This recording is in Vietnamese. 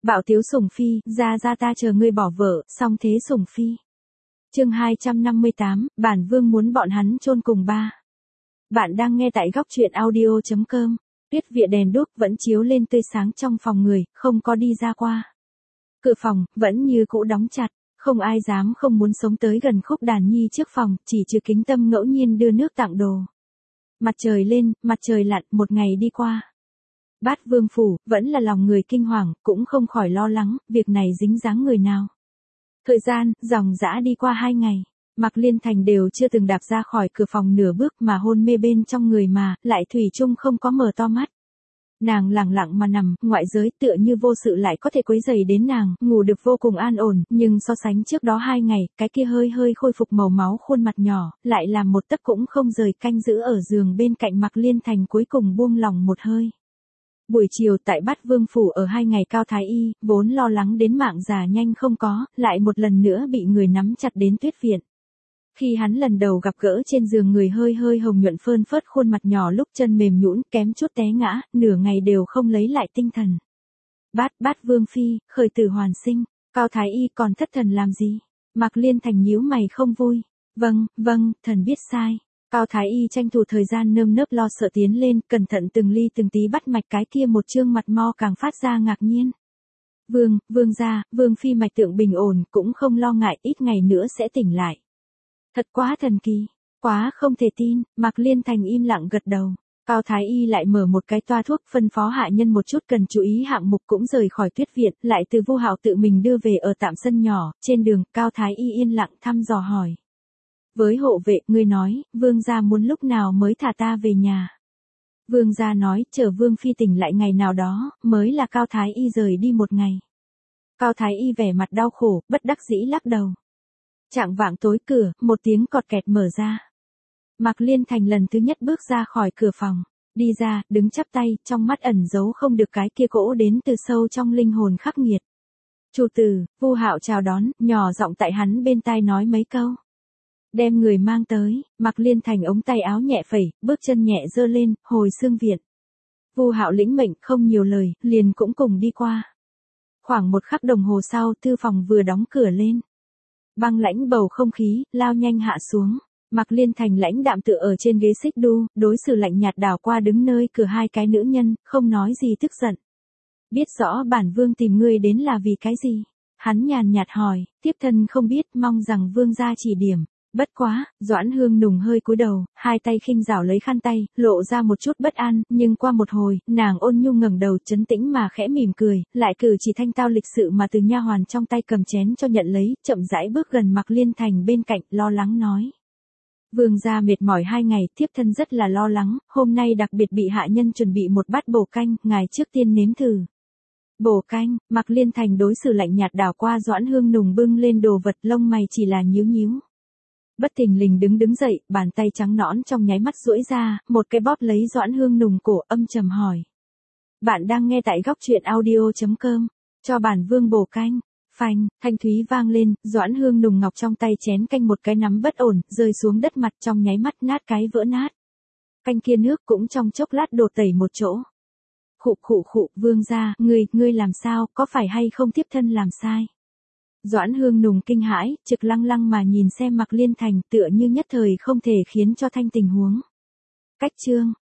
Bạo tiếu sủng phi, ra ta chờ ngươi bỏ vợ, xong thế sủng phi. Chương 258, bản vương muốn bọn hắn chôn cùng ba. Bạn đang nghe tại góc truyện audio.com. Tuyết vịa đèn đuốc vẫn chiếu lên tươi sáng trong phòng người, không có đi ra qua. Cửa phòng vẫn như cũ đóng chặt, không ai dám không muốn sống tới gần Khúc Đàn Nhi trước phòng, chỉ trừ Kính Tâm ngẫu nhiên đưa nước tặng đồ. Mặt trời lên, mặt trời lặn, một ngày đi qua. Bát Vương phủ vẫn là lòng người kinh hoàng, cũng không khỏi lo lắng, việc này dính dáng người nào. Thời gian dòng dã đi qua 2 ngày, Mạc Liên Thành đều chưa từng đạp ra khỏi cửa phòng nửa bước mà hôn mê bên trong người mà, lại thủy chung không có mở to mắt. Nàng lẳng lặng mà nằm, ngoại giới tựa như vô sự lại có thể quấy rầy đến nàng, ngủ được vô cùng an ổn, nhưng so sánh trước đó 2 ngày, cái kia hơi hơi khôi phục màu máu khuôn mặt nhỏ, lại làm một tấc cũng không rời canh giữ ở giường bên cạnh Mạc Liên Thành cuối cùng buông lòng một hơi. Buổi chiều tại Bát Vương phủ ở 2 ngày Cao Thái Y, vốn lo lắng đến mạng già nhanh không có, lại một lần nữa bị người nắm chặt đến Tuyết viện. Khi hắn lần đầu gặp gỡ trên giường người hơi hơi hồng nhuận phơn phớt khuôn mặt nhỏ lúc chân mềm nhũn kém chút té ngã, nửa ngày đều không lấy lại tinh thần. Bát Vương phi, khởi tử hoàn sinh, Cao Thái Y còn thất thần làm gì? Mạc Liên Thành nhíu mày không vui. Vâng, thần biết sai. Cao Thái Y tranh thủ thời gian nơm nớp lo sợ tiến lên, cẩn thận từng ly từng tí bắt mạch, cái kia một trương mặt mo càng phát ra ngạc nhiên. Vương gia, Vương phi mạch tượng bình ổn, cũng không lo ngại, ít ngày nữa sẽ tỉnh lại. Thật quá thần kỳ, quá không thể tin. Mạc Liên Thành im lặng gật đầu. Cao Thái Y lại mở một cái toa thuốc, phân phó hạ nhân một chút cần chú ý hạng mục, cũng rời khỏi Tuyết viện, lại từ Vu Hạo tự mình đưa về ở tạm sân nhỏ. Trên đường, Cao Thái Y yên lặng thăm dò hỏi. Với hộ vệ, ngươi nói, vương gia muốn lúc nào mới thả ta về nhà. Vương gia nói, chờ Vương phi tỉnh lại ngày nào đó, mới là Cao Thái Y rời đi một ngày. Cao Thái Y vẻ mặt đau khổ, bất đắc dĩ lắc đầu. Chạng vạng tối cửa, một tiếng cọt kẹt mở ra. Mạc Liên Thành lần thứ nhất bước ra khỏi cửa phòng, đi ra, đứng chắp tay, trong mắt ẩn giấu không được cái kia cỗ đến từ sâu trong linh hồn khắc nghiệt. Chủ tử, Vu Hạo chào đón, nhỏ giọng tại hắn bên tai nói mấy câu. Đem người mang tới, Mạc Liên Thành ống tay áo nhẹ phẩy, bước chân nhẹ giơ lên, hồi xương viện. Vu Hạo lĩnh mệnh, không nhiều lời, liền cũng cùng đi qua. Khoảng một khắc đồng hồ sau, thư phòng vừa đóng cửa lên. Băng lãnh bầu không khí, lao nhanh hạ xuống. Mạc Liên Thành lãnh đạm tựa ở trên ghế xích đu, đối xử lạnh nhạt đảo qua đứng nơi cửa 2 cái nữ nhân, không nói gì tức giận. Biết rõ bản vương tìm ngươi đến là vì cái gì? Hắn nhàn nhạt hỏi, tiếp thân không biết, mong rằng vương gia chỉ điểm. Bất quá, Doãn Hương Nùng hơi cúi đầu, hai tay khinh rảo lấy khăn tay, lộ ra một chút bất an, nhưng qua một hồi, nàng ôn nhu ngẩng đầu trấn tĩnh mà khẽ mỉm cười, lại cử chỉ thanh tao lịch sự mà từ nha hoàn trong tay cầm chén cho nhận lấy, chậm rãi bước gần Mạc Liên Thành bên cạnh, lo lắng nói. Vương gia mệt mỏi 2 ngày, thiếp thân rất là lo lắng, hôm nay đặc biệt bị hạ nhân chuẩn bị một bát bổ canh, ngài trước tiên nếm thử. Bổ canh, Mạc Liên Thành đối xử lạnh nhạt đảo qua Doãn Hương Nùng bưng lên đồ vật, lông mày chỉ là nhíu nhíu. Bất thình lình đứng dậy, bàn tay trắng nõn trong nháy mắt duỗi ra, một cái bóp lấy Doãn Hương Nùng cổ, âm trầm hỏi. Bạn đang nghe tại góc truyện audio.com, cho bản vương bổ canh. Phanh, thanh thúy vang lên, Doãn Hương Nùng ngọc trong tay chén canh một cái nắm bất ổn, rơi xuống đất mặt trong nháy mắt nát cái vỡ nát. Canh kia nước cũng trong chốc lát đổ tẩy một chỗ. Khụ, vương gia, ngươi làm sao, có phải hay không tiếp thân làm sai? Doãn Hương Nùng kinh hãi, trực lăng mà nhìn xem Mạc Liên Thành, tựa như nhất thời không thể khiến cho thanh tình huống. Cách chương,